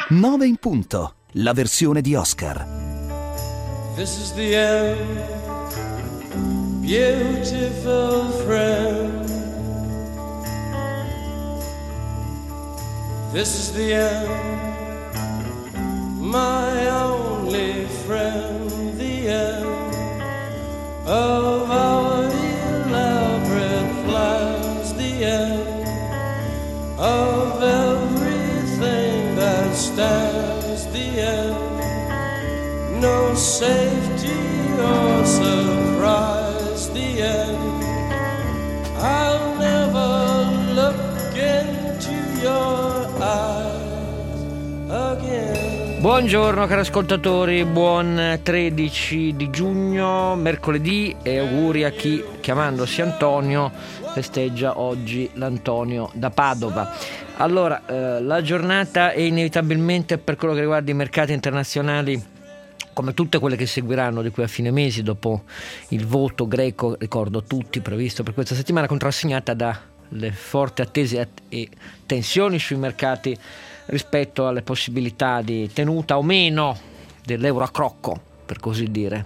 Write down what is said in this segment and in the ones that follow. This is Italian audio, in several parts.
9 in punto, la versione di Oscar. This is the end, beautiful friend. This is the end, my only friend. The end of our elaborate plans. The end of everything that stands. The end, no safety or surprise. The end, I'll never look into your eyes again. Buongiorno cari ascoltatori, buon 13 di giugno, mercoledì, e auguri a chi, chiamandosi Antonio, festeggia oggi l'Antonio da Padova. Allora, la giornata è inevitabilmente, per quello che riguarda i mercati internazionali, come tutte quelle che seguiranno di qui a fine mese, dopo il voto greco, ricordo tutti, previsto per questa settimana, contrassegnata dalle forti attese e tensioni sui mercati rispetto alle possibilità di tenuta o meno dell'euro a crocco, per così dire.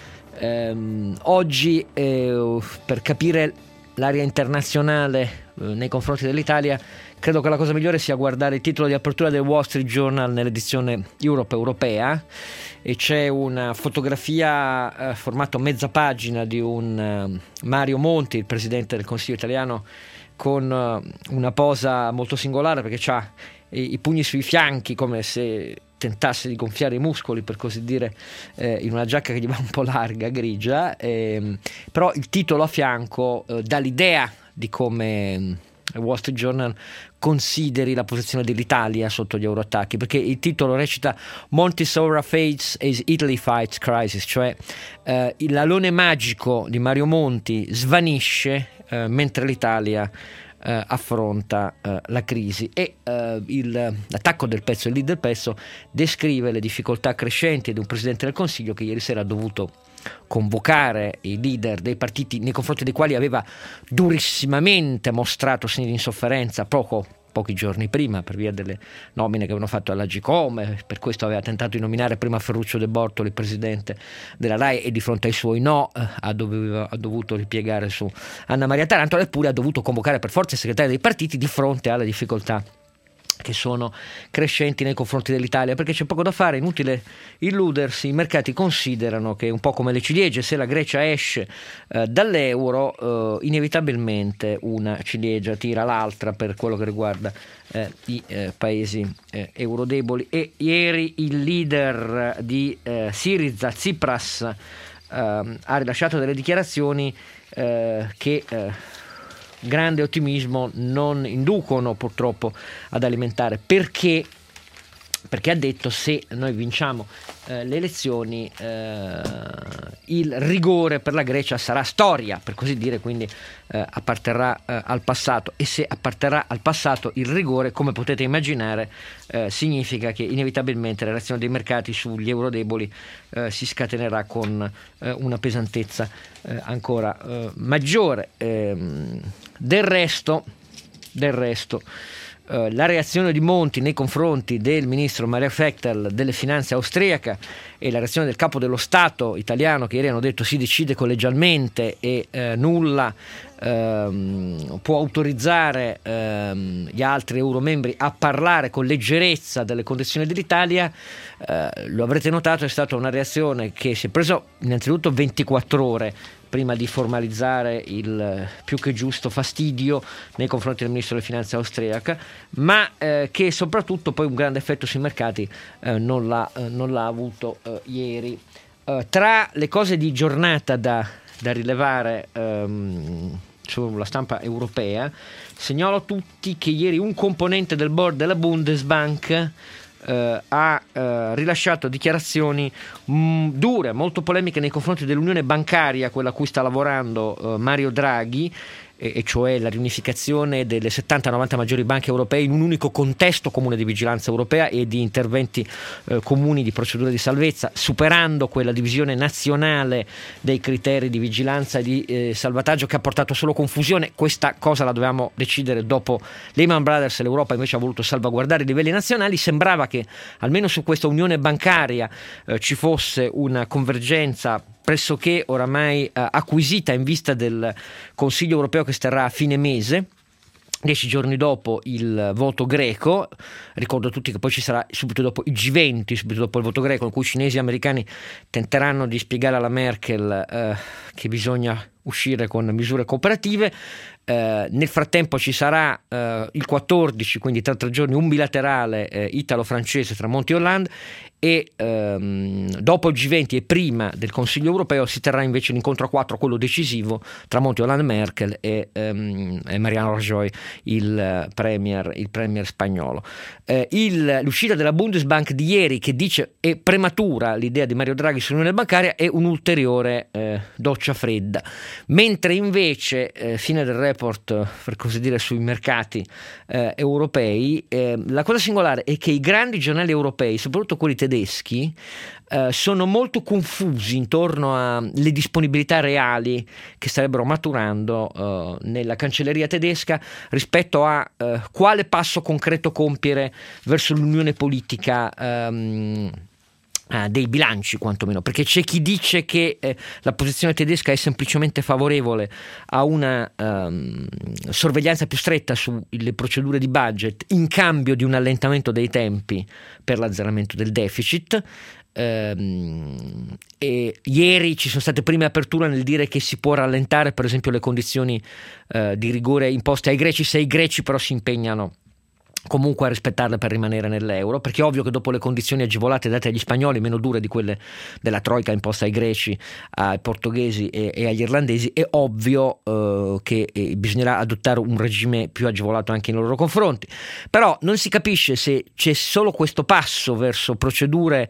Oggi, per capire l'area internazionale nei confronti dell'Italia, credo che la cosa migliore sia guardare il titolo di apertura del Wall Street Journal nell'edizione europea, e c'è una fotografia formato mezza pagina di un Mario Monti, il presidente del Consiglio italiano, con una posa molto singolare, perché ha i pugni sui fianchi come se tentasse di gonfiare i muscoli, per così dire, in una giacca che gli va un po' larga, grigia, però il titolo a fianco dà l'idea di come Wall Street Journal consideri la posizione dell'Italia sotto gli euroattacchi, perché il titolo recita Monti Sora Fates as Italy Fights Crisis, cioè l'alone magico di Mario Monti svanisce mentre l'Italia affronta la crisi, e l'attacco del pezzo, il lead del pezzo, descrive le difficoltà crescenti di un Presidente del Consiglio che ieri sera ha dovuto convocare i leader dei partiti nei confronti dei quali aveva durissimamente mostrato segni di insofferenza pochi giorni prima, per via delle nomine che avevano fatto all'Agcom. Per questo aveva tentato di nominare prima Ferruccio De Bortoli presidente della RAI, e di fronte ai suoi no ha dovuto ripiegare su Anna Maria Taranto, eppure ha dovuto convocare per forza i segretari dei partiti di fronte alle difficoltà che sono crescenti nei confronti dell'Italia, perché c'è poco da fare, inutile illudersi. I mercati considerano che, un po' come le ciliegie, se la Grecia esce dall'euro, inevitabilmente una ciliegia tira l'altra per quello che riguarda i paesi eurodeboli. E ieri il leader di Syriza, Tsipras, ha rilasciato delle dichiarazioni che grande ottimismo non inducono purtroppo ad alimentare, perché ha detto: se noi vinciamo le elezioni, il rigore per la Grecia sarà storia, per così dire, quindi apparterrà al passato, e se apparterrà al passato il rigore, come potete immaginare, significa che inevitabilmente la reazione dei mercati sugli eurodeboli si scatenerà con una pesantezza ancora maggiore. Del resto, la reazione di Monti nei confronti del ministro Maria Fechtel delle finanze austriaca, e la reazione del capo dello Stato italiano, che ieri hanno detto si decide collegialmente e nulla può autorizzare gli altri euromembri a parlare con leggerezza delle condizioni dell'Italia, lo avrete notato, è stata una reazione che si è preso innanzitutto 24 ore prima di formalizzare il più che giusto fastidio nei confronti del ministro delle finanze austriaca, ma che soprattutto poi un grande effetto sui mercati non l'ha avuto ieri. Tra le cose di giornata da rilevare sulla stampa europea, segnalo a tutti che ieri un componente del board della Bundesbank ha rilasciato dichiarazioni dure, molto polemiche nei confronti dell'unione bancaria, quella a cui sta lavorando Mario Draghi, e cioè la riunificazione delle 70-90 maggiori banche europee in un unico contesto comune di vigilanza europea e di interventi comuni di procedure di salvezza, superando quella divisione nazionale dei criteri di vigilanza e di salvataggio che ha portato solo confusione. Questa cosa la dovevamo decidere dopo Lehman Brothers, e l'Europa invece ha voluto salvaguardare i livelli nazionali. Sembrava che almeno su questa unione bancaria ci fosse una convergenza pressoché oramai acquisita in vista del Consiglio europeo che si terrà a fine mese. 10 giorni dopo il voto greco, ricordo a tutti che poi ci sarà subito dopo il G20, subito dopo il voto greco, in cui cinesi e americani tenteranno di spiegare alla Merkel che bisogna uscire con misure cooperative. Nel frattempo ci sarà il 14, quindi tra 3 giorni, un bilaterale italo-francese tra Monti e Hollande, e dopo il G20 e prima del Consiglio europeo si terrà invece l'incontro a 4, quello decisivo, tra Monti, Hollande, Merkel e Mariano Rajoy, il premier spagnolo. L'uscita della Bundesbank di ieri, che dice è prematura l'idea di Mario Draghi sull'unione bancaria, è un'ulteriore doccia fredda, mentre invece fine del report, per così dire, sui mercati europei, la cosa singolare è che i grandi giornali europei, soprattutto quelli tedeschi, sono molto confusi intorno alle disponibilità reali che starebbero maturando nella cancelleria tedesca rispetto a quale passo concreto compiere verso l'unione politica dei bilanci, quantomeno, perché c'è chi dice che la posizione tedesca è semplicemente favorevole a una sorveglianza più stretta sulle procedure di budget in cambio di un allentamento dei tempi per l'azzeramento del deficit. E ieri ci sono state prime aperture nel dire che si può rallentare per esempio le condizioni di rigore imposte ai greci, se i greci però si impegnano comunque a rispettarle per rimanere nell'euro, perché è ovvio che dopo le condizioni agevolate date agli spagnoli, meno dure di quelle della troika imposta ai greci, ai portoghesi e agli irlandesi, è ovvio che bisognerà adottare un regime più agevolato anche nei loro confronti. Però non si capisce se c'è solo questo passo verso procedure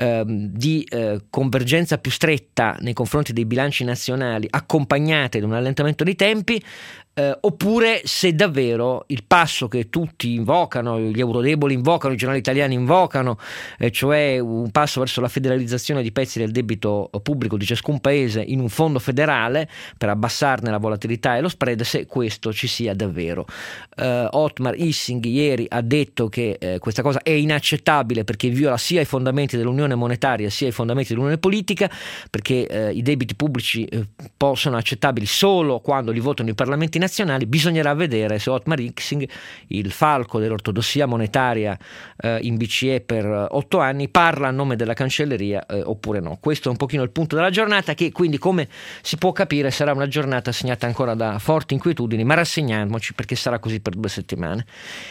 di convergenza più stretta nei confronti dei bilanci nazionali, accompagnate da un allentamento dei tempi, oppure se davvero il passo che tutti invocano, gli eurodeboli invocano, i giornali italiani invocano, cioè un passo verso la federalizzazione di pezzi del debito pubblico di ciascun paese in un fondo federale per abbassarne la volatilità e lo spread, se questo ci sia davvero. Ottmar Hissing ieri ha detto che questa cosa è inaccettabile perché viola sia i fondamenti dell'unione monetaria sia i fondamenti dell'unione politica, perché i debiti pubblici sono accettabili solo quando li votano i parlamenti nazionali. Bisognerà vedere se Ottmar Hissing, il falco dell'ortodossia monetaria in BCE per 8 anni, parla a nome della cancelleria oppure no. Questo è un pochino il punto della giornata, che quindi, come si può capire, sarà una giornata segnata ancora da forti inquietudini, ma rassegniamoci perché sarà così per 2 settimane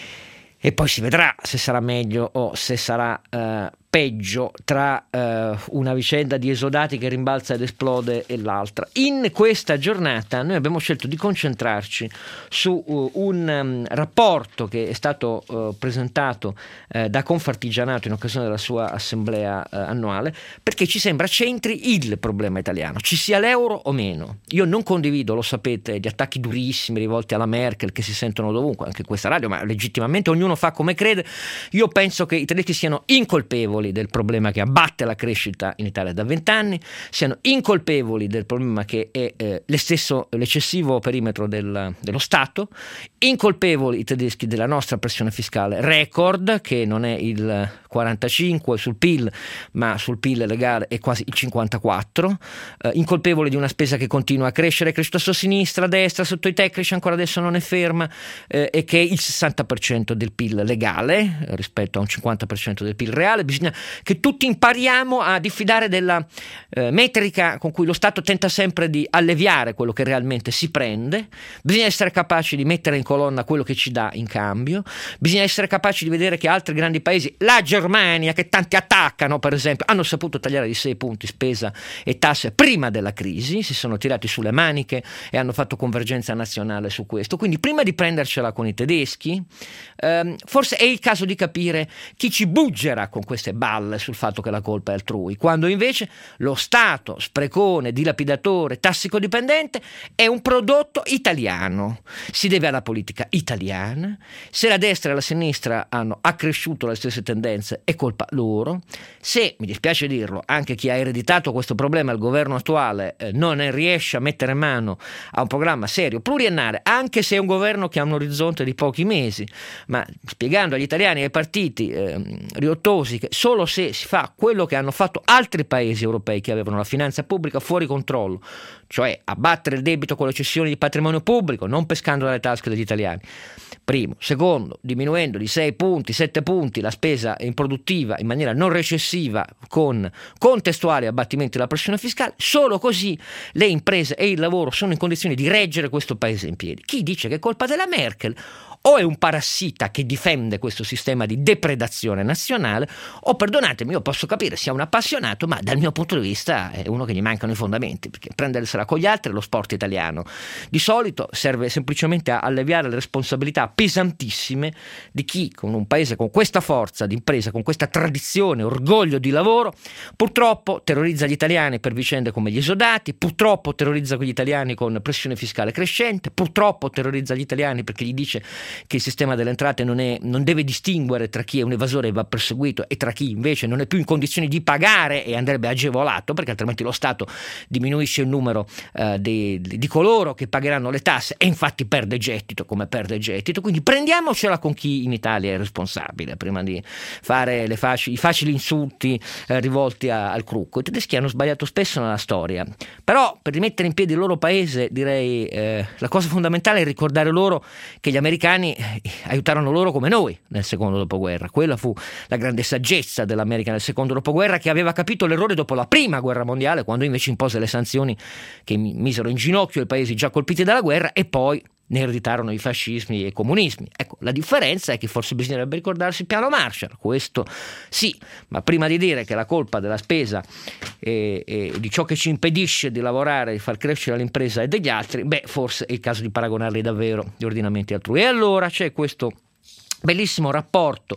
e poi si vedrà se sarà meglio o se sarà peggio tra una vicenda di esodati che rimbalza ed esplode e l'altra. In questa giornata noi abbiamo scelto di concentrarci su un rapporto che è stato presentato da Confartigianato in occasione della sua assemblea annuale, perché ci sembra centri il problema italiano, ci sia l'euro o meno. Io non condivido, lo sapete, gli attacchi durissimi rivolti alla Merkel che si sentono dovunque, anche in questa radio, ma legittimamente ognuno fa come crede. Io penso che i tedeschi siano incolpevoli del problema che abbatte la crescita in Italia da 20 anni, siano incolpevoli del problema che è l'eccessivo perimetro dello Stato, incolpevoli i tedeschi della nostra pressione fiscale record, che non è il 45 sul PIL, ma sul PIL legale è quasi il 54, incolpevoli di una spesa che continua a crescere a sua sinistra, a destra, sotto i tecnici ancora adesso non è ferma, e che è il 60% del PIL legale rispetto a un 50% del PIL reale. Bisogna che tutti impariamo a diffidare della metrica con cui lo Stato tenta sempre di alleviare quello che realmente si prende. Bisogna essere capaci di mettere in colonna quello che ci dà in cambio, bisogna essere capaci di vedere che altri grandi paesi, la Germania, che tanti attaccano per esempio, hanno saputo tagliare di 6 punti spesa e tasse prima della crisi, si sono tirati sulle maniche e hanno fatto convergenza nazionale su questo. Quindi prima di prendercela con i tedeschi, forse è il caso di capire chi ci buggera con queste balle sul fatto che la colpa è altrui, quando invece lo Stato sprecone, dilapidatore, tossicodipendente è un prodotto italiano, si deve alla politica italiana. Se la destra e la sinistra hanno accresciuto le stesse tendenze è colpa loro. Se, mi dispiace dirlo, anche chi ha ereditato questo problema, il governo attuale, non riesce a mettere mano a un programma serio, pluriennale, anche se è un governo che ha un orizzonte di pochi mesi, ma spiegando agli italiani e ai partiti riottosi che solo se si fa quello che hanno fatto altri paesi europei che avevano la finanza pubblica fuori controllo, cioè abbattere il debito con le cessioni di patrimonio pubblico, non pescando dalle tasche degli italiani, primo. Secondo, diminuendo di 6 punti, 7 punti la spesa improduttiva in maniera non recessiva con contestuali abbattimenti della pressione fiscale, solo così le imprese e il lavoro sono in condizioni di reggere questo paese in piedi. Chi dice che è colpa della Merkel o è un parassita che difende questo sistema di depredazione nazionale, o perdonatemi, io posso capire sia un appassionato, ma dal mio punto di vista è uno che gli mancano i fondamenti, perché prendersela con gli altri è lo sport italiano. Di solito serve semplicemente a alleviare le responsabilità pesantissime di chi, con un paese con questa forza di impresa, con questa tradizione, orgoglio di lavoro, purtroppo terrorizza gli italiani per vicende come gli esodati, purtroppo terrorizza gli italiani con pressione fiscale crescente, purtroppo terrorizza gli italiani perché gli dice che il sistema delle entrate non deve distinguere tra chi è un evasore e va perseguito e tra chi invece non è più in condizioni di pagare e andrebbe agevolato, perché altrimenti lo Stato diminuisce il numero di coloro che pagheranno le tasse e infatti perde gettito come perde gettito. Quindi prendiamocela con chi in Italia è responsabile prima di fare i facili insulti rivolti al Crocco. I tedeschi hanno sbagliato spesso nella storia, però per rimettere in piedi il loro paese direi la cosa fondamentale è ricordare loro che gli americani aiutarono loro come noi nel secondo dopoguerra. Quella fu la grande saggezza dell'America nel secondo dopoguerra, che aveva capito l'errore dopo la prima guerra mondiale, quando invece impose le sanzioni che misero in ginocchio i paesi già colpiti dalla guerra e poi ne ereditarono i fascismi e i comunismi. Ecco, la differenza è che forse bisognerebbe ricordarsi il piano Marshall, questo sì, ma prima di dire che la colpa della spesa e di ciò che ci impedisce di lavorare, di far crescere l'impresa e degli altri, forse è il caso di paragonarli davvero gli ordinamenti altrui. E allora c'è questo bellissimo rapporto,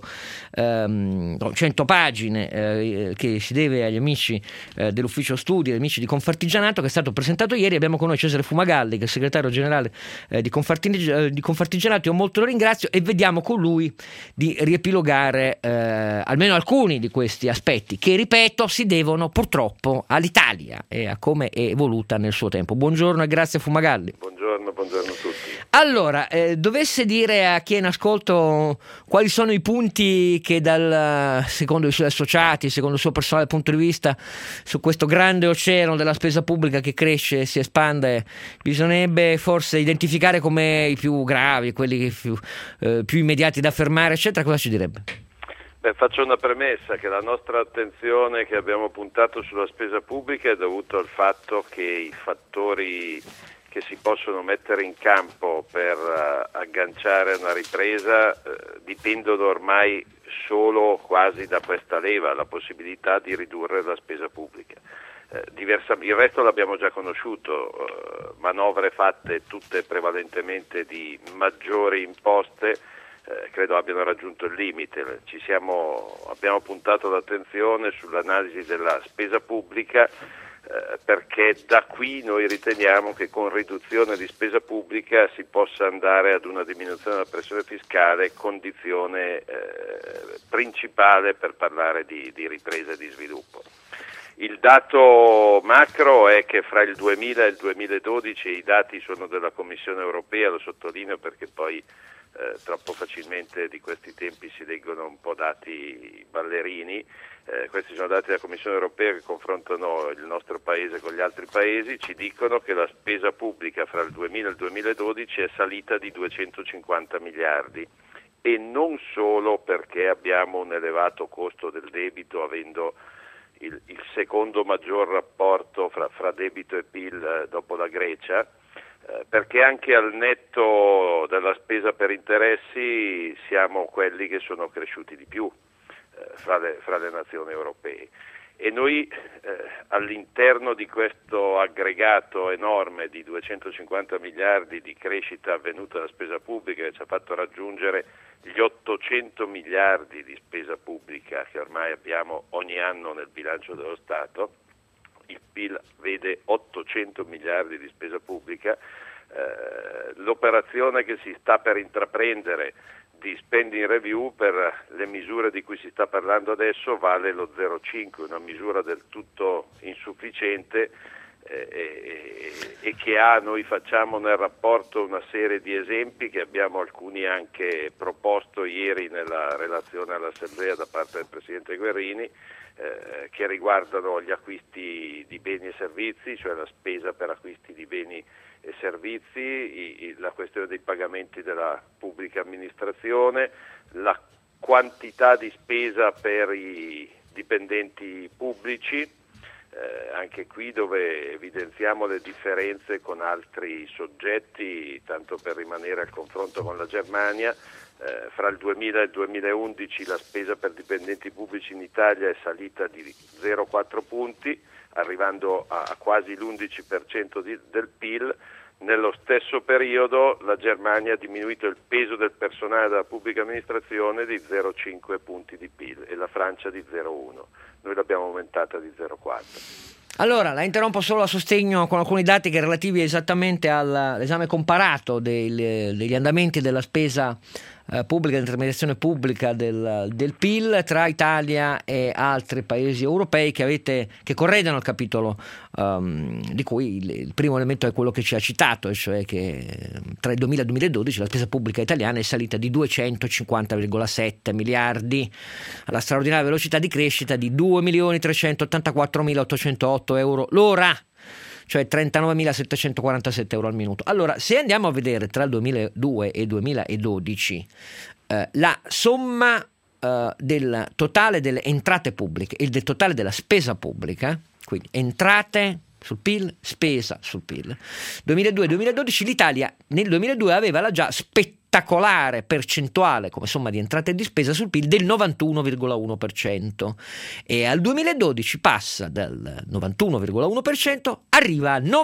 100 pagine, che si deve agli amici dell'ufficio studi, agli amici di Confartigianato, che è stato presentato ieri. Abbiamo con noi Cesare Fumagalli, che è segretario generale di Confartigianato. Io molto lo ringrazio e vediamo con lui di riepilogare almeno alcuni di questi aspetti che, ripeto, si devono purtroppo all'Italia e a come è evoluta nel suo tempo. Buongiorno e grazie Fumagalli. Buongiorno a tutti. Allora, dovesse dire a chi è in ascolto quali sono i punti che secondo i suoi associati, secondo il suo personale punto di vista, su questo grande oceano della spesa pubblica che cresce e si espande, bisognerebbe forse identificare come i più gravi, quelli più immediati da fermare, eccetera, cosa ci direbbe? Faccio una premessa, che la nostra attenzione che abbiamo puntato sulla spesa pubblica è dovuta al fatto che i fattori che si possono mettere in campo per agganciare una ripresa dipendono ormai solo quasi da questa leva, la possibilità di ridurre la spesa pubblica. Il resto l'abbiamo già conosciuto, manovre fatte tutte prevalentemente di maggiori imposte, credo abbiano raggiunto il limite. Abbiamo puntato l'attenzione sull'analisi della spesa pubblica, perché da qui noi riteniamo che con riduzione di spesa pubblica si possa andare ad una diminuzione della pressione fiscale, condizione principale per parlare di ripresa e di sviluppo. Il dato macro è che fra il 2000 e il 2012, i dati sono della Commissione europea, lo sottolineo perché poi troppo facilmente di questi tempi si leggono un po' dati ballerini. Questi sono dati della Commissione europea che confrontano il nostro paese con gli altri paesi, ci dicono che la spesa pubblica fra il 2000 e il 2012 è salita di 250 miliardi e non solo perché abbiamo un elevato costo del debito, avendo il secondo maggior rapporto fra debito e PIL dopo la Grecia, perché anche al netto della spesa per interessi siamo quelli che sono cresciuti di più fra le nazioni europee. E noi all'interno di questo aggregato enorme di 250 miliardi di crescita avvenuta dalla spesa pubblica, che ci ha fatto raggiungere gli 800 miliardi di spesa pubblica che ormai abbiamo ogni anno nel bilancio dello Stato, il PIL vede 800 miliardi di spesa pubblica, l'operazione che si sta per intraprendere di spending review per le misure di cui si sta parlando adesso vale lo 0,5, una misura del tutto insufficiente e che noi facciamo nel rapporto una serie di esempi che abbiamo alcuni anche proposto ieri nella relazione all'Assemblea da parte del Presidente Guerrini, che riguardano gli acquisti di beni e servizi, cioè la spesa per acquisti di beni e servizi, la questione dei pagamenti della pubblica amministrazione, la quantità di spesa per i dipendenti pubblici, anche qui dove evidenziamo le differenze con altri soggetti, tanto per rimanere al confronto con la Germania. Fra il 2000 e il 2011 la spesa per dipendenti pubblici in Italia è salita di 0,4 punti, arrivando a quasi l'11% del PIL. Nello stesso periodo la Germania ha diminuito il peso del personale della pubblica amministrazione di 0,5 punti di PIL e la Francia di 0,1. Noi l'abbiamo aumentata di 0,4. Allora, la interrompo solo a sostegno con alcuni dati che relativi esattamente all'esame comparato degli andamenti della spesa pubblica, dell'intermediazione pubblica del PIL tra Italia e altri paesi europei che corredano il capitolo di cui il primo elemento è quello che ci ha citato, e cioè che tra il 2000 e il 2012 la spesa pubblica italiana è salita di 250,7 miliardi alla straordinaria velocità di crescita di 2.384.808 euro l'ora, cioè 39.747 euro al minuto. Allora, se andiamo a vedere tra il 2002 e il 2012 la somma del totale delle entrate pubbliche e del totale della spesa pubblica, quindi entrate sul PIL, spesa sul PIL, 2002-2012, l'Italia nel 2002 aveva la già spettacolare percentuale come somma di entrate e di spesa sul PIL del 91,1% e al 2012 passa dal 91,1% arriva al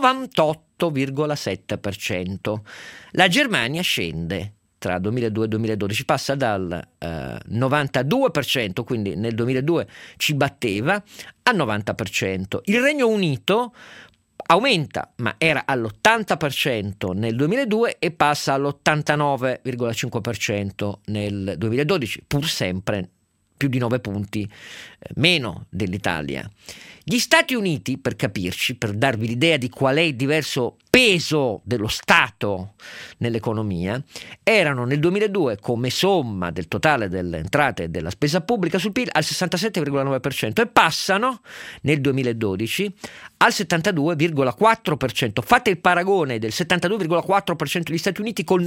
98,7%. La Germania scende tra 2002 e 2012, passa dal 92%, quindi nel 2002 ci batteva, al 90%. Il Regno Unito aumenta, ma era all'80% nel 2002 e passa all'89,5% nel 2012, pur sempre più di 9 punti meno dell'Italia. Gli Stati Uniti, per capirci, per darvi l'idea di qual è il diverso peso dello Stato nell'economia, erano nel 2002 come somma del totale delle entrate e della spesa pubblica sul PIL al 67,9% e passano nel 2012 al 72,4%. Fate il paragone del 72,4% degli Stati Uniti col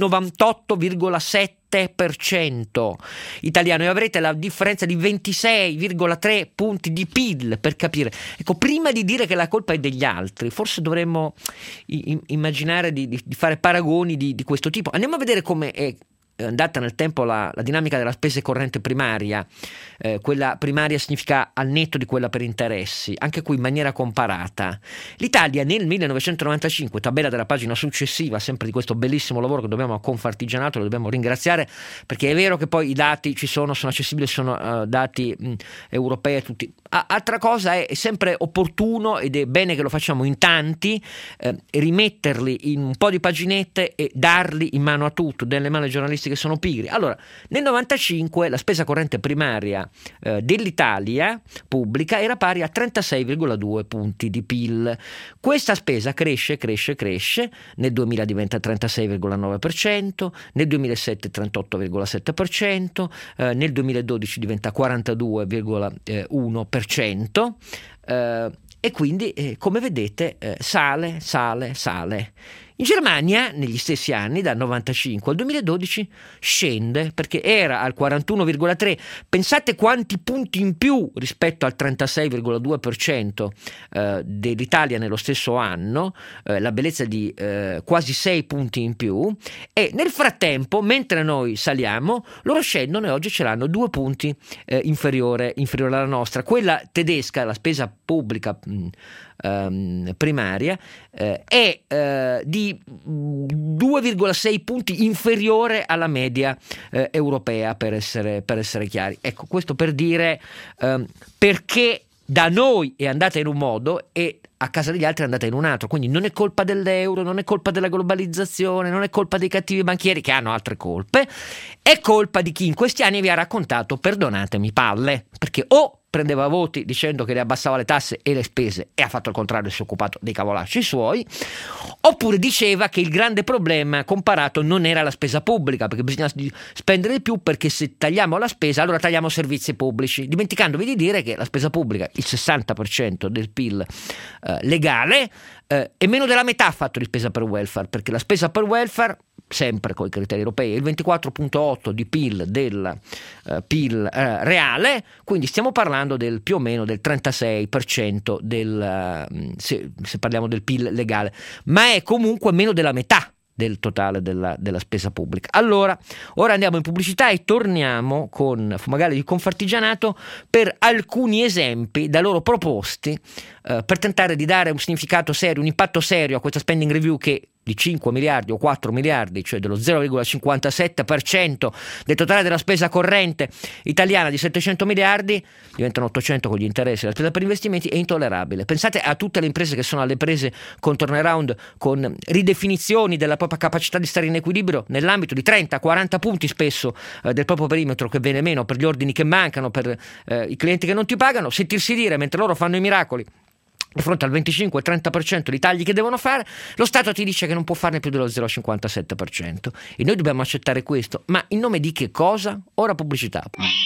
98,7% italiano e avrete la differenza di 26,3 punti di PIL, per capire. Ecco, prima di dire che la colpa è degli altri, forse dovremmo immaginare di fare paragoni di questo tipo. Andiamo a vedere come è andata nel tempo la dinamica della spesa corrente primaria. Quella primaria significa al netto di quella per interessi, anche qui in maniera comparata. L'Italia nel 1995, tabella della pagina successiva, sempre di questo bellissimo lavoro che dobbiamo a Confartigianato, lo dobbiamo ringraziare, perché è vero che poi i dati ci sono accessibili, sono dati europei a tutti. Altra cosa, è sempre opportuno ed è bene che lo facciamo in tanti, rimetterli in un po' di paginette e darli in mano a tutti, delle mani ai giornalisti che sono pigri. Allora, nel 95 la spesa corrente primaria dell'Italia pubblica era pari a 36,2 punti di PIL. Questa spesa cresce, nel 2000 diventa 36,9%, nel 2007 38,7%, nel 2012 diventa 42,1%, e quindi come vedete sale. In Germania, negli stessi anni, dal 95 al 2012, scende perché era al 41,3. Pensate quanti punti in più rispetto al 36,2% dell'Italia nello stesso anno, la bellezza di quasi 6 punti in più, e nel frattempo, mentre noi saliamo, loro scendono e oggi ce l'hanno 2 punti inferiore alla nostra. Quella tedesca, la spesa pubblica primaria, è di 2,6 punti inferiore alla media europea, per essere chiari. Ecco, questo per dire perché da noi è andata in un modo e a casa degli altri è andata in un altro. Quindi non è colpa dell'euro, non è colpa della globalizzazione, non è colpa dei cattivi banchieri che hanno altre colpe, è colpa di chi in questi anni vi ha raccontato, perdonatemi, palle, perché o prendeva voti dicendo che le abbassava le tasse e le spese e ha fatto il contrario e si è occupato dei cavolacci suoi, oppure diceva che il grande problema comparato non era la spesa pubblica, perché bisogna spendere di più, perché se tagliamo la spesa allora tagliamo servizi pubblici, dimenticandovi di dire che la spesa pubblica, il 60% del PIL legale, e meno della metà ha fatto di spesa per welfare, perché la spesa per welfare, sempre con i criteri europei, è il 24,8 di PIL del PIL reale, quindi stiamo parlando del più o meno del 36% se parliamo del PIL legale, ma è comunque meno della metà del totale della spesa pubblica. Allora, ora andiamo in pubblicità e torniamo con Fumagalli di Confartigianato per alcuni esempi da loro proposti per tentare di dare un significato serio, un impatto serio a questa spending review che di 5 miliardi o 4 miliardi, cioè dello 0,57% del totale della spesa corrente italiana di 700 miliardi, diventano 800 con gli interessi e la spesa per investimenti, è intollerabile. Pensate a tutte le imprese che sono alle prese con turnaround, con ridefinizioni della propria capacità di stare in equilibrio nell'ambito di 30-40 punti spesso del proprio perimetro, che viene meno per gli ordini che mancano, per i clienti che non ti pagano, sentirsi dire mentre loro fanno i miracoli di fronte al 25-30% di tagli che devono fare, lo Stato ti dice che non può farne più dello 0,57%, e noi dobbiamo accettare questo, ma in nome di che cosa? Ora pubblicità.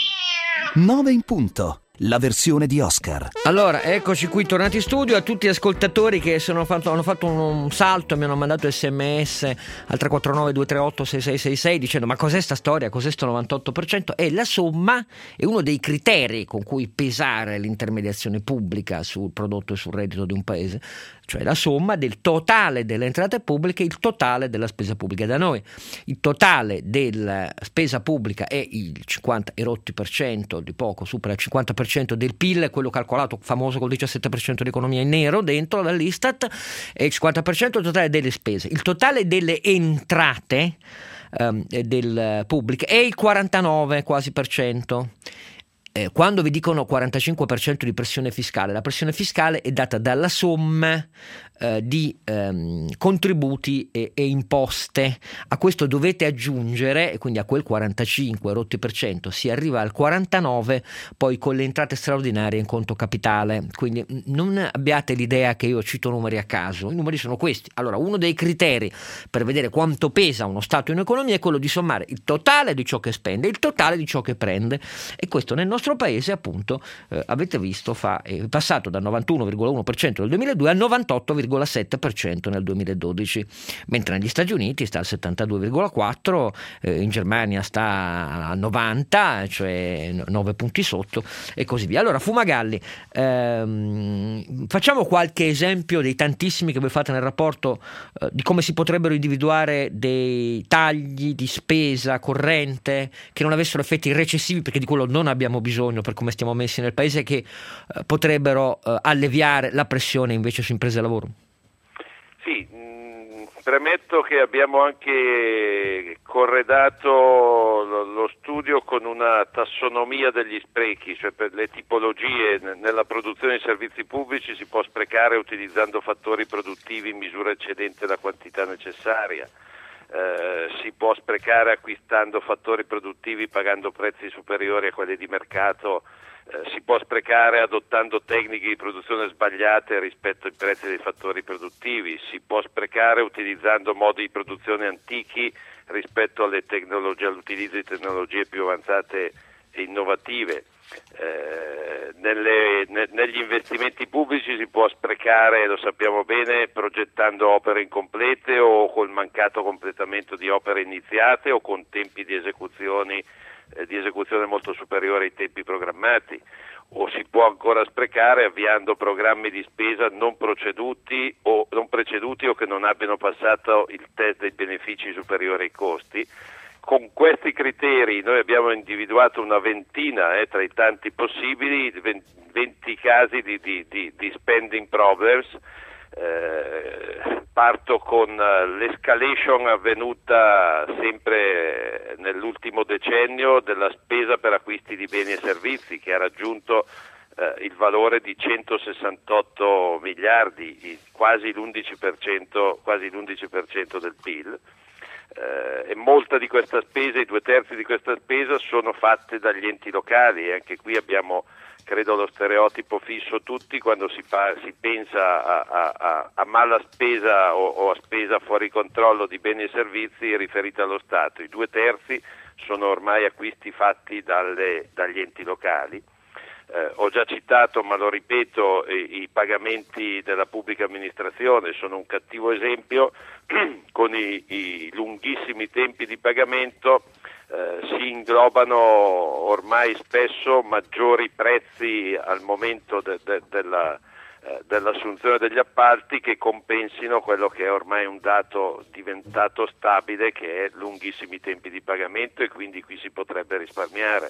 9 in punto, la versione di Oscar. Allora, eccoci qui tornati in studio. A tutti gli ascoltatori che hanno fatto un salto e mi hanno mandato sms al 349 238 6666 dicendo: ma cos'è sta storia, cos'è sto 98%? E la somma è uno dei criteri con cui pesare l'intermediazione pubblica sul prodotto e sul reddito di un paese, cioè la somma del totale delle entrate pubbliche e il totale della spesa pubblica. Da noi il totale della spesa pubblica è il 50 e rotti per cento, di poco supera il 50% del PIL, quello calcolato famoso col 17% di economia in nero dentro dall'Istat, e il 50% del totale delle spese. Il totale delle entrate del pubbliche è il 49 quasi per cento. Quando vi dicono 45% di pressione fiscale, la pressione fiscale è data dalla somma di contributi e imposte. A questo dovete aggiungere, e quindi a quel 45 rotti per cento si arriva al 49 poi con le entrate straordinarie in conto capitale. Quindi non abbiate l'idea che io cito numeri a caso, i numeri sono questi. Allora, uno dei criteri per vedere quanto pesa uno Stato in economia è quello di sommare il totale di ciò che spende e il totale di ciò che prende, e questo nel nostro paese, appunto, avete visto, è passato dal 91,1% nel 2002 al 98,7% nel 2012, mentre negli Stati Uniti sta al 72,4%, in Germania sta al 90%, cioè 9 punti sotto, e così via. Allora, Fumagalli, facciamo qualche esempio dei tantissimi che voi fate nel rapporto di come si potrebbero individuare dei tagli di spesa corrente che non avessero effetti recessivi, perché di quello non abbiamo bisogno per come stiamo messi nel paese, che potrebbero alleviare la pressione invece su imprese e lavoro. Sì, premetto che abbiamo anche corredato lo studio con una tassonomia degli sprechi, cioè per le tipologie. Nella produzione di servizi pubblici si può sprecare utilizzando fattori produttivi in misura eccedente la quantità necessaria. Si può sprecare acquistando fattori produttivi pagando prezzi superiori a quelli di mercato, si può sprecare adottando tecniche di produzione sbagliate rispetto ai prezzi dei fattori produttivi, si può sprecare utilizzando modi di produzione antichi rispetto alle tecnologie, all'utilizzo di tecnologie più avanzate e innovative. Nelle che negli investimenti pubblici si può sprecare, lo sappiamo bene, progettando opere incomplete o col mancato completamento di opere iniziate o con tempi di esecuzione molto superiori ai tempi programmati, o si può ancora sprecare avviando programmi di spesa non preceduti o che non abbiano passato il test dei benefici superiori ai costi. Con questi criteri noi abbiamo individuato una ventina tra i tanti possibili, 20 casi di spending problems. Parto con l'escalation avvenuta sempre nell'ultimo decennio della spesa per acquisti di beni e servizi, che ha raggiunto il valore di 168 miliardi, quasi l'11% del PIL. E molta di questa spesa, i 2/3 di questa spesa, sono fatte dagli enti locali, e anche qui abbiamo, credo, lo stereotipo fisso tutti quando si pensa a mala spesa o a spesa fuori controllo di beni e servizi riferita allo Stato. I 2/3 sono ormai acquisti fatti dagli enti locali. Ho già citato, ma lo ripeto, i pagamenti della pubblica amministrazione sono un cattivo esempio. Con i lunghissimi tempi di pagamento si inglobano ormai spesso maggiori prezzi al momento dell'assunzione degli appalti che compensino quello che è ormai un dato diventato stabile, che è lunghissimi tempi di pagamento, e quindi qui si potrebbe risparmiare.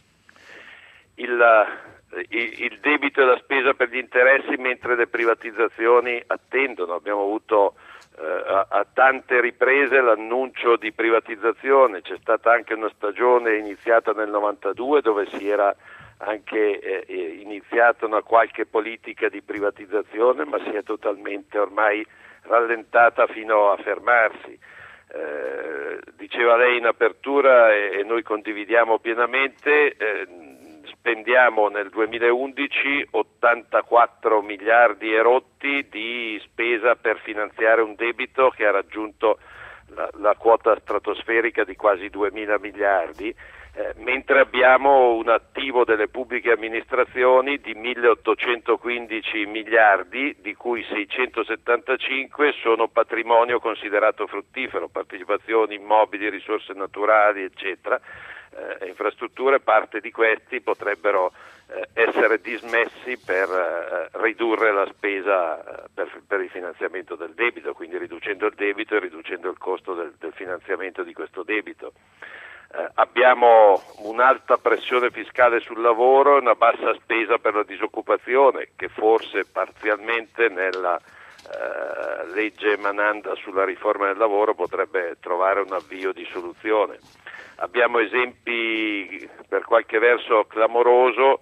Il debito e la spesa per gli interessi mentre le privatizzazioni attendono. Abbiamo avuto a tante riprese l'annuncio di privatizzazione, c'è stata anche una stagione iniziata nel 92 dove si era anche iniziata una qualche politica di privatizzazione, ma si è totalmente ormai rallentata fino a fermarsi. Diceva lei in apertura, e noi condividiamo pienamente, spendiamo nel 2011 84 miliardi e rotti di spesa per finanziare un debito che ha raggiunto la quota stratosferica di quasi 2.000 miliardi, mentre abbiamo un attivo delle pubbliche amministrazioni di 1.815 miliardi, di cui 675 sono patrimonio considerato fruttifero, partecipazioni, immobili, risorse naturali, eccetera. Infrastrutture. Parte di questi potrebbero essere dismessi per ridurre la spesa per il finanziamento del debito, quindi riducendo il debito e riducendo il costo del finanziamento di questo debito. Abbiamo un'alta pressione fiscale sul lavoro e una bassa spesa per la disoccupazione, che forse parzialmente nella legge Mananda sulla riforma del lavoro potrebbe trovare un avvio di soluzione. Abbiamo esempi per qualche verso clamorosi,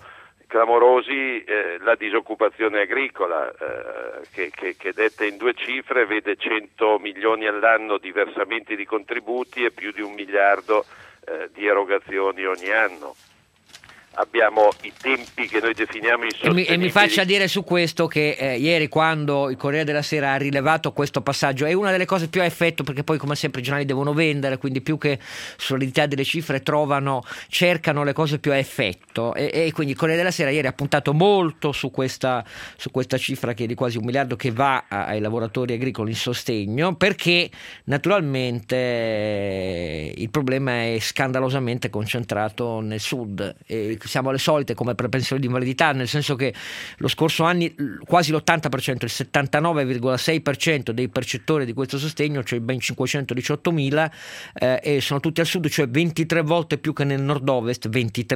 la disoccupazione agricola che detta in 2 cifre vede 100 milioni all'anno di versamenti di contributi e più di 1 miliardo di erogazioni ogni anno. Abbiamo i tempi che noi definiamo insostenibili. E mi faccia dire su questo che ieri, quando il Corriere della Sera ha rilevato questo passaggio, è una delle cose più a effetto, perché poi come sempre i giornali devono vendere, quindi più che solidità delle cifre cercano le cose più a effetto, e quindi il Corriere della Sera ieri ha puntato molto su questa cifra, che è di quasi 1 miliardo, che va ai lavoratori agricoli in sostegno, perché naturalmente il problema è scandalosamente concentrato nel sud, e siamo alle solite come per pensione di invalidità, nel senso che lo scorso anno quasi l'80%, il 79,6% dei percettori di questo sostegno, cioè ben 518.000, e sono tutti al sud, cioè 23 volte più che nel nord-ovest,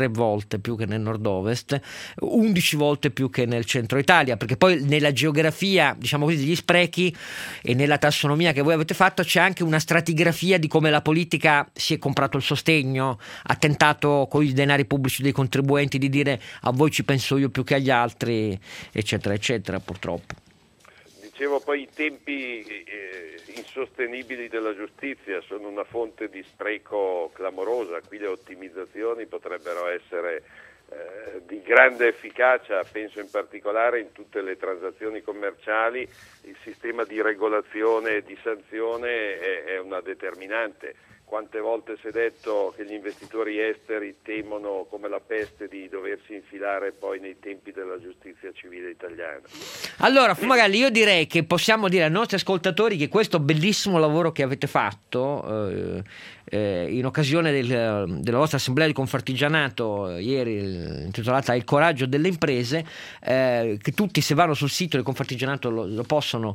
11 volte più che nel centro Italia, perché poi nella geografia, diciamo così, degli sprechi e nella tassonomia che voi avete fatto c'è anche una stratigrafia di come la politica si è comprato il sostegno, ha tentato con i denari pubblici dei contribuenti di dire a voi ci penso io più che agli altri, eccetera eccetera, purtroppo. Dicevo, poi i tempi insostenibili della giustizia sono una fonte di spreco clamorosa. Qui le ottimizzazioni potrebbero essere di grande efficacia, penso in particolare in tutte le transazioni commerciali. Il sistema di regolazione e di sanzione è una determinante. quante volte si è detto che gli investitori esteri temono come la peste di doversi infilare poi nei tempi della giustizia civile italiana. Allora, Fumagalli, io direi che possiamo dire ai nostri ascoltatori che questo bellissimo lavoro che avete fatto in occasione della vostra assemblea di Confartigianato ieri, intitolata Il coraggio delle imprese, che tutti, se vanno sul sito del Confartigianato, lo possono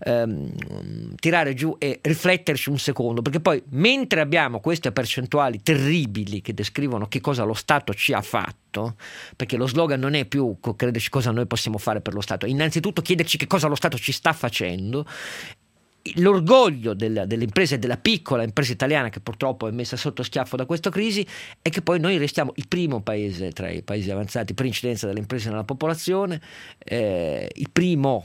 tirare giù e rifletterci un secondo, perché poi mentre abbiamo queste percentuali terribili che descrivono che cosa lo Stato ci ha fatto, perché lo slogan non è più crederci cosa noi possiamo fare per lo Stato, innanzitutto chiederci che cosa lo Stato ci sta facendo. L'orgoglio delle imprese, della piccola impresa italiana, che purtroppo è messa sotto schiaffo da questa crisi, è che poi noi restiamo il primo paese tra i paesi avanzati per incidenza delle imprese nella popolazione, il primo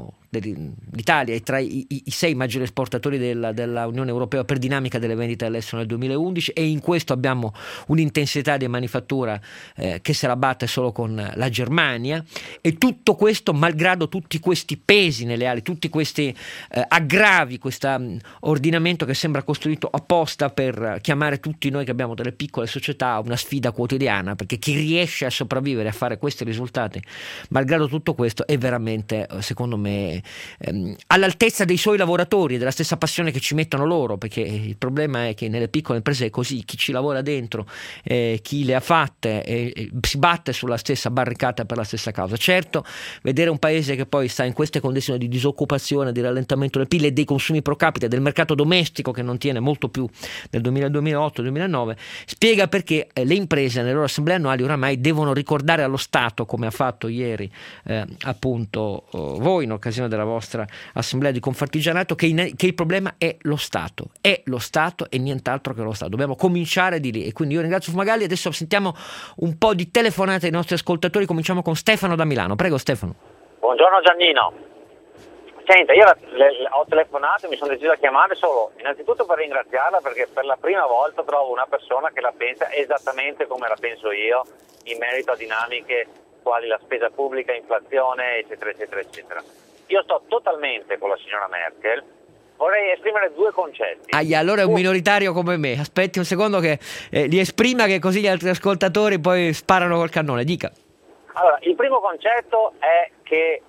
l'Italia è tra i 6 maggiori esportatori della Unione Europea per dinamica delle vendite all'estero nel 2011, e in questo abbiamo un'intensità di manifattura che se la batte solo con la Germania, e tutto questo malgrado tutti questi pesi nelle ali, tutti questi aggravi, questo ordinamento che sembra costruito apposta per chiamare tutti noi che abbiamo delle piccole società a una sfida quotidiana, perché chi riesce a sopravvivere, a fare questi risultati malgrado tutto questo, è veramente, secondo me, all'altezza dei suoi lavoratori e della stessa passione che ci mettono loro, perché il problema è che nelle piccole imprese è così: chi ci lavora dentro, chi le ha fatte, si batte sulla stessa barricata per la stessa causa. Certo, vedere un paese che poi sta in queste condizioni di disoccupazione, di rallentamento del PIL e dei consumi pro capite, del mercato domestico che non tiene molto più del 2008-2009, spiega perché le imprese nelle loro assemblee annuali oramai devono ricordare allo Stato, come ha fatto ieri appunto voi in occasione della vostra assemblea di Confartigianato, che il problema è lo Stato e nient'altro che lo Stato. Dobbiamo cominciare di lì, e quindi io ringrazio Fumagalli. Adesso sentiamo un po' di telefonate ai nostri ascoltatori. Cominciamo con Stefano da Milano. Prego, Stefano. Buongiorno Giannino. Senta, io ho telefonato e mi sono deciso a chiamare solo innanzitutto per ringraziarla, perché per la prima volta trovo una persona che la pensa esattamente come la penso io in merito a dinamiche quali la spesa pubblica, inflazione, eccetera, eccetera, eccetera. Io sto totalmente con la signora Merkel. Vorrei esprimere 2 concetti. Allora è un minoritario come me. Aspetti un secondo che li esprima, che così gli altri ascoltatori poi sparano col cannone. Dica. Allora, il primo concetto è che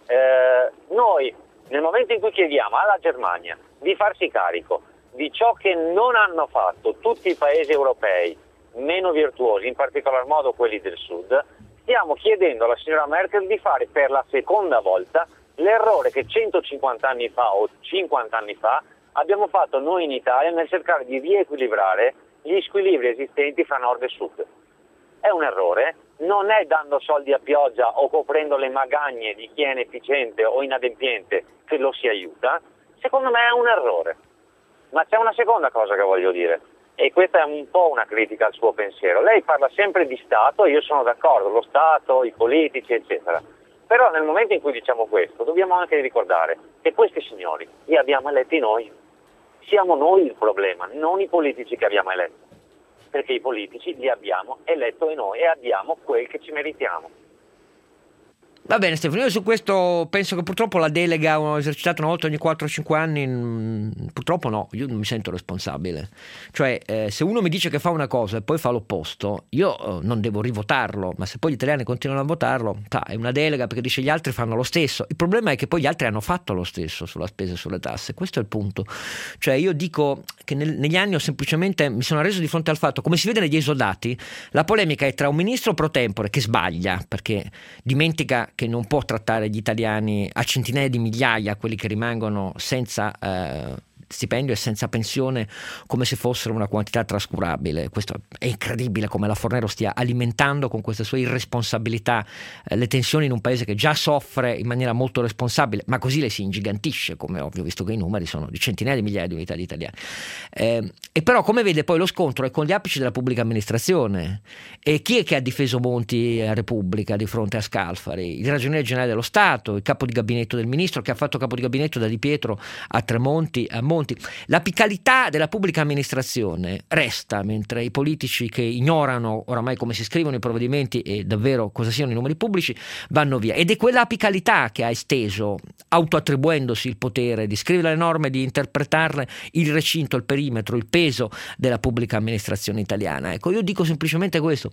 noi, nel momento in cui chiediamo alla Germania di farsi carico di ciò che non hanno fatto tutti i paesi europei meno virtuosi, in particolar modo quelli del sud, stiamo chiedendo alla signora Merkel di fare per la seconda volta l'errore che 150 anni fa o 50 anni fa abbiamo fatto noi in Italia nel cercare di riequilibrare gli squilibri esistenti fra nord e sud. È un errore, non è dando soldi a pioggia o coprendo le magagne di chi è inefficiente o inadempiente che lo si aiuta. Secondo me è un errore. Ma c'è una seconda cosa che voglio dire, e questa è un po' una critica al suo pensiero. Lei parla sempre di Stato, io sono d'accordo, lo Stato, i politici, eccetera. Però nel momento in cui diciamo questo dobbiamo anche ricordare che questi signori li abbiamo eletti noi. Siamo noi il problema, non i politici che abbiamo eletto, perché i politici li abbiamo eletto noi e abbiamo quel che ci meritiamo. Va bene Stefano, io su questo penso che purtroppo la delega esercitata una volta ogni 4-5 anni, purtroppo no, io non mi sento responsabile. Cioè se uno mi dice che fa una cosa e poi fa l'opposto, io non devo rivotarlo, ma se poi gli italiani continuano a votarlo, è una delega perché dice gli altri fanno lo stesso. Il problema è che poi gli altri hanno fatto lo stesso sulla spesa e sulle tasse, questo è il punto. Cioè io dico che negli anni ho semplicemente mi sono reso di fronte al fatto, come si vede negli esodati, la polemica è tra un ministro pro tempore che sbaglia perché dimentica che non può trattare gli italiani a centinaia di migliaia, quelli che rimangono senza stipendio e senza pensione, come se fossero una quantità trascurabile. Questo è incredibile come la Fornero stia alimentando con queste sue irresponsabilità le tensioni in un paese che già soffre in maniera molto responsabile, ma così le si ingigantisce, come è ovvio, visto che i numeri sono di centinaia di migliaia di unità di italiani. E però, come vede, poi lo scontro è con gli apici della pubblica amministrazione. E chi è che ha difeso Monti a Repubblica di fronte a Scalfari? Il ragioniere generale dello Stato, il capo di gabinetto del ministro, che ha fatto capo di gabinetto da Di Pietro a Tremonti a Monti. Monti. L'apicalità della pubblica amministrazione resta, mentre i politici che ignorano oramai come si scrivono i provvedimenti e davvero cosa siano i numeri pubblici vanno via. Ed è quella apicalità che ha esteso, autoattribuendosi il potere di scrivere le norme, di interpretarle, il recinto, il perimetro, il peso della pubblica amministrazione italiana. Ecco, io dico semplicemente questo.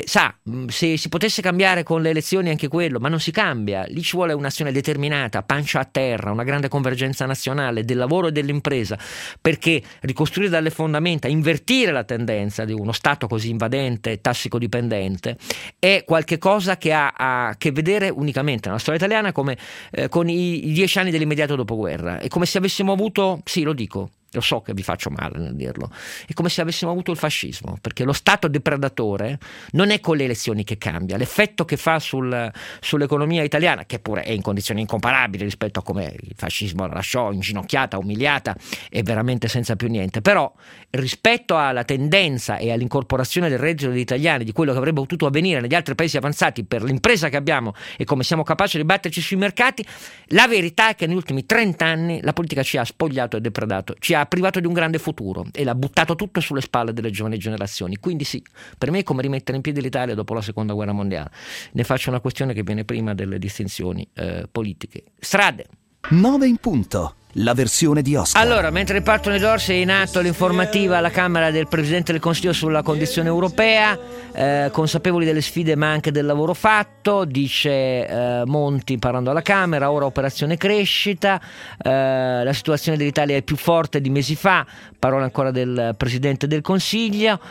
Se si potesse cambiare con le elezioni anche quello, ma non si cambia. Lì ci vuole un'azione determinata, pancia a terra, una grande convergenza nazionale del lavoro e dell'impresa, perché ricostruire dalle fondamenta, invertire la tendenza di uno Stato così invadente e tossicodipendente è qualche cosa che ha a che vedere unicamente nella storia italiana come con i 10 anni dell'immediato dopoguerra. È come se avessimo avuto, sì, lo dico, lo so che vi faccio male nel dirlo, è come se avessimo avuto il fascismo, perché lo Stato depredatore non è con le elezioni che cambia, l'effetto che fa sull'economia italiana, che pure è in condizioni incomparabili rispetto a come il fascismo la lasciò inginocchiata, umiliata e veramente senza più niente, però rispetto alla tendenza e all'incorporazione del reddito degli italiani, di quello che avrebbe potuto avvenire negli altri paesi avanzati per l'impresa che abbiamo e come siamo capaci di batterci sui mercati, la verità è che negli ultimi 30 anni la politica ci ha spogliato e depredato, ci ha privato di un grande futuro e l'ha buttato tutto sulle spalle delle giovani generazioni. Quindi sì, per me è come rimettere in piedi l'Italia dopo la seconda guerra mondiale. Ne faccio una questione che viene prima delle distinzioni politiche. Strade. 9 in punto. La versione di Oscar. Allora, mentre partono i dorsi è in atto l'informativa alla Camera del Presidente del Consiglio sulla condizione europea, consapevoli delle sfide ma anche del lavoro fatto, dice Monti parlando alla Camera, ora operazione crescita, la situazione dell'Italia è più forte di mesi fa, parole ancora del Presidente del Consiglio,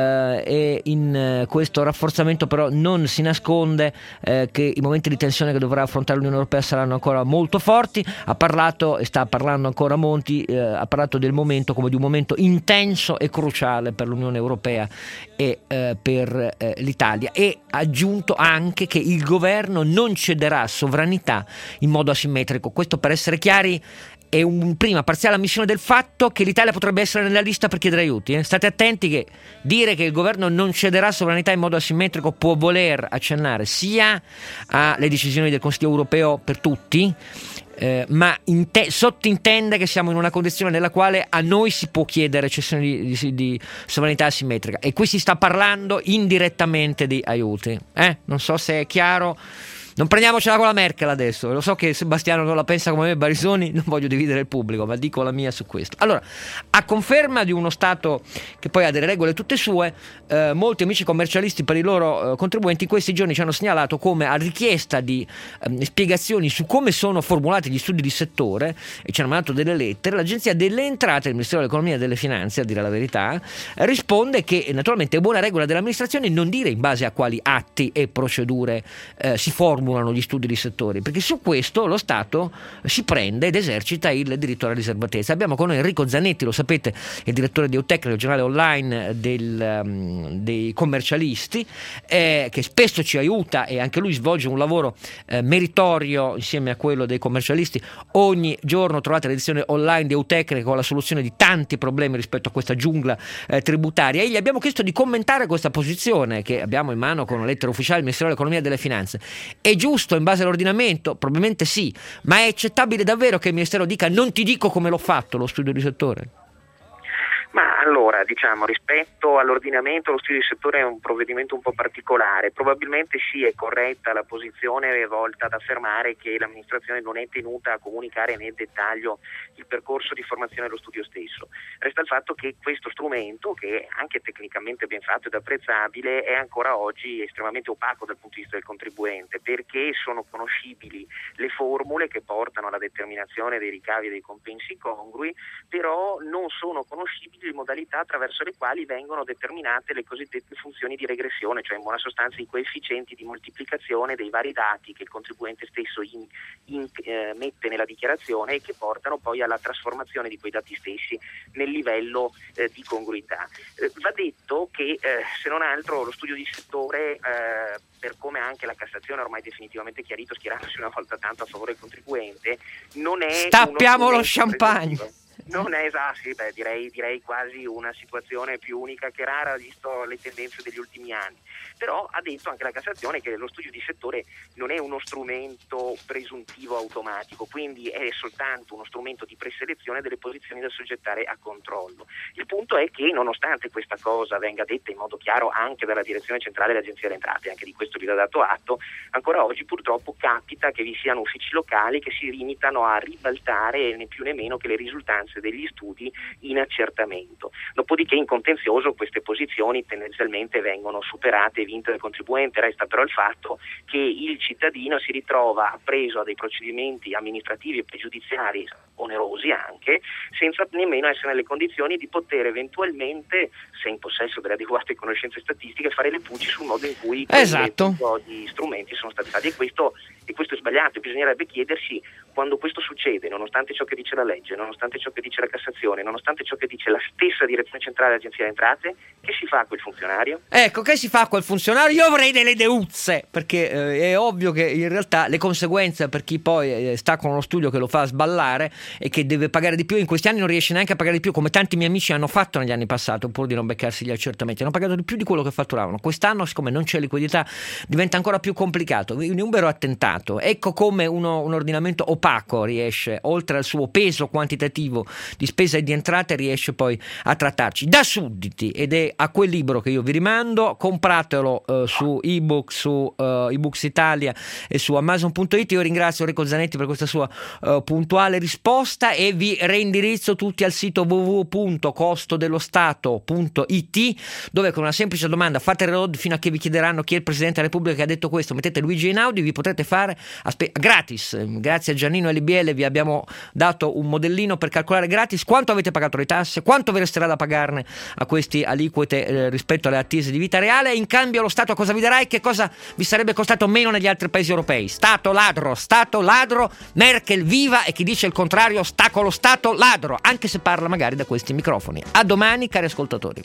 e in questo rafforzamento però non si nasconde che i momenti di tensione che dovrà affrontare l'Unione Europea saranno ancora molto forti. Ha parlato e sta parlando ancora Monti, ha parlato del momento come di un momento intenso e cruciale per l'Unione Europea e per l'Italia, e ha aggiunto anche che il governo non cederà sovranità in modo asimmetrico. Questo, per essere chiari, è un prima parziale ammissione del fatto che l'Italia potrebbe essere nella lista per chiedere aiuti. State attenti che dire che il governo non cederà sovranità in modo asimmetrico può voler accennare sia alle decisioni del Consiglio europeo per tutti, ma sottintende che siamo in una condizione nella quale a noi si può chiedere cessione di sovranità asimmetrica, e qui si sta parlando indirettamente di aiuti. Non so se è chiaro. Non prendiamocela con la Merkel adesso, lo so che Sebastiano non la pensa come me, Barisoni, non voglio dividere il pubblico, ma dico la mia su questo. Allora, a conferma di uno Stato che poi ha delle regole tutte sue, molti amici commercialisti per i loro contribuenti in questi giorni ci hanno segnalato come, a richiesta di spiegazioni su come sono formulati gli studi di settore, e ci hanno mandato delle lettere, l'Agenzia delle Entrate del Ministero dell'Economia e delle Finanze, a dire la verità, risponde che naturalmente è buona regola dell'amministrazione non dire in base a quali atti e procedure si formulano gli studi di settore, perché su questo lo Stato si prende ed esercita il diritto alla riservatezza. Abbiamo con noi Enrico Zanetti, lo sapete, è il direttore di Eutecnica, il giornale online dei commercialisti, che spesso ci aiuta, e anche lui svolge un lavoro meritorio insieme a quello dei commercialisti. Ogni giorno trovate l'edizione online di Eutecnica con la soluzione di tanti problemi rispetto a questa giungla tributaria, e gli abbiamo chiesto di commentare questa posizione che abbiamo in mano con una lettera ufficiale del Ministero dell'Economia e delle Finanze. È giusto in base all'ordinamento? Probabilmente sì, ma è accettabile davvero che il Ministero dica non ti dico come l'ho fatto lo studio di settore? Ma allora, diciamo, rispetto all'ordinamento, lo studio di settore è un provvedimento un po' particolare. Probabilmente sì, è corretta la posizione volta ad affermare che l'amministrazione non è tenuta a comunicare nel dettaglio il percorso di formazione dello studio stesso. Resta il fatto che questo strumento, che è anche tecnicamente ben fatto ed apprezzabile, è ancora oggi estremamente opaco dal punto di vista del contribuente, perché sono conoscibili le formule che portano alla determinazione dei ricavi e dei compensi congrui, però non sono conoscibili le modalità attraverso le quali vengono determinate le cosiddette funzioni di regressione, cioè in buona sostanza i coefficienti di moltiplicazione dei vari dati che il contribuente stesso mette nella dichiarazione e che portano poi alla trasformazione di quei dati stessi nel livello di congruità. Va detto che se non altro lo studio di settore, per come anche la Cassazione ormai definitivamente chiarito, schierandosi una volta tanto a favore del contribuente, non è stappiamo lo champagne. Non è esatto, sì, direi quasi una situazione più unica che rara, visto le tendenze degli ultimi anni. Però ha detto anche la Cassazione che lo studio di settore non è uno strumento presuntivo automatico, quindi è soltanto uno strumento di preselezione delle posizioni da soggettare a controllo. Il punto è che nonostante questa cosa venga detta in modo chiaro anche dalla direzione centrale dell'Agenzia delle Entrate, anche di questo vi ho dato atto, ancora oggi purtroppo capita che vi siano uffici locali che si limitano a ribaltare né più né meno che le risultanze degli studi in accertamento. Dopodiché in contenzioso queste posizioni tendenzialmente vengono superate e vinte dal contribuente. Resta però il fatto che il cittadino si ritrova appreso a dei procedimenti amministrativi e pregiudiziari onerosi anche, senza nemmeno essere nelle condizioni di poter eventualmente, se in possesso delle adeguate conoscenze statistiche, fare le pulci sul modo in cui gli strumenti sono stati fatti. E questo è sbagliato. Bisognerebbe chiedersi, quando questo succede, nonostante ciò che dice la legge, nonostante ciò che dice la Cassazione, nonostante ciò che dice la stessa direzione centrale dell'Agenzia delle Entrate, che si fa a quel funzionario? Ecco, che si fa a quel funzionario? Io avrei delle deuzze, perché è ovvio che in realtà le conseguenze per chi poi sta con uno studio che lo fa sballare e che deve pagare di più, in questi anni non riesce neanche a pagare di più, come tanti miei amici hanno fatto negli anni passati, pur di non beccarsi gli accertamenti, hanno pagato di più di quello che fatturavano. Quest'anno, siccome non c'è liquidità, diventa ancora più complicato, quindi un vero attentato. Ecco come un ordinamento opaco riesce, oltre al suo peso quantitativo di spesa e di entrate, riesce poi a trattarci da sudditi, ed è a quel libro che io vi rimando. Compratelo su ebook, su eBooks Italia e su Amazon.it. Io ringrazio Enrico Zanetti per questa sua puntuale risposta e vi reindirizzo tutti al sito www.costodellostato.it, dove con una semplice domanda, fate reload fino a che vi chiederanno chi è il Presidente della Repubblica che ha detto questo, mettete Luigi Einaudi, vi potrete fare gratis. Grazie a Giannino LBL vi abbiamo dato un modellino per calcolare gratis quanto avete pagato le tasse, quanto vi resterà da pagarne a queste aliquote rispetto alle attese di vita reale, e in cambio lo Stato cosa vi darà e che cosa vi sarebbe costato meno negli altri paesi europei. Stato ladro, Merkel viva, e chi dice il contrario sta con lo Stato ladro, anche se parla magari da questi microfoni. A domani, cari ascoltatori.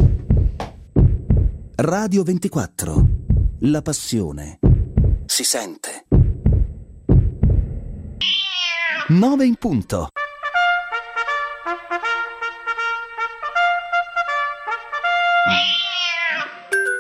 Radio 24. La passione si sente. 9 in punto.